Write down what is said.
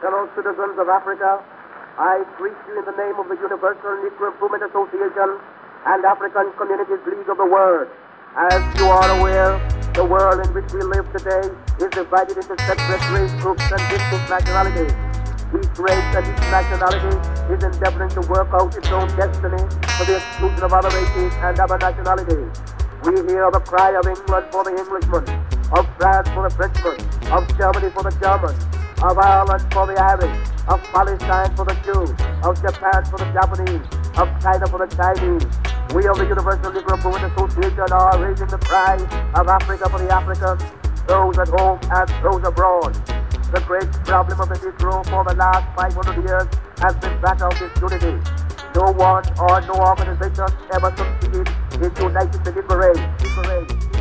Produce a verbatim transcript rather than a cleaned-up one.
fellow citizens of Africa, I greet you in the name of the Universal Negro Improvement Association and African Communities League of the World. As you are aware, the world in which we live today is divided into separate race groups and distinct nationalities. Each race and each nationality is endeavoring to work out its own destiny for the exclusion of other races and other nationalities. We hear the cry of England for the Englishman, of France for the Frenchman, of Germany for the German, of Ireland for the Irish, of Palestine for the Jew, of Japan for the Japanese, of China for the Chinese. We of the Universal Negro Improvement Association are raising the cry of Africa for the Africans, those at home and those abroad. The great problem of the Negro for the last five hundred years has been that of disunity. No one or no organization ever succeeded in uniting the Negro race.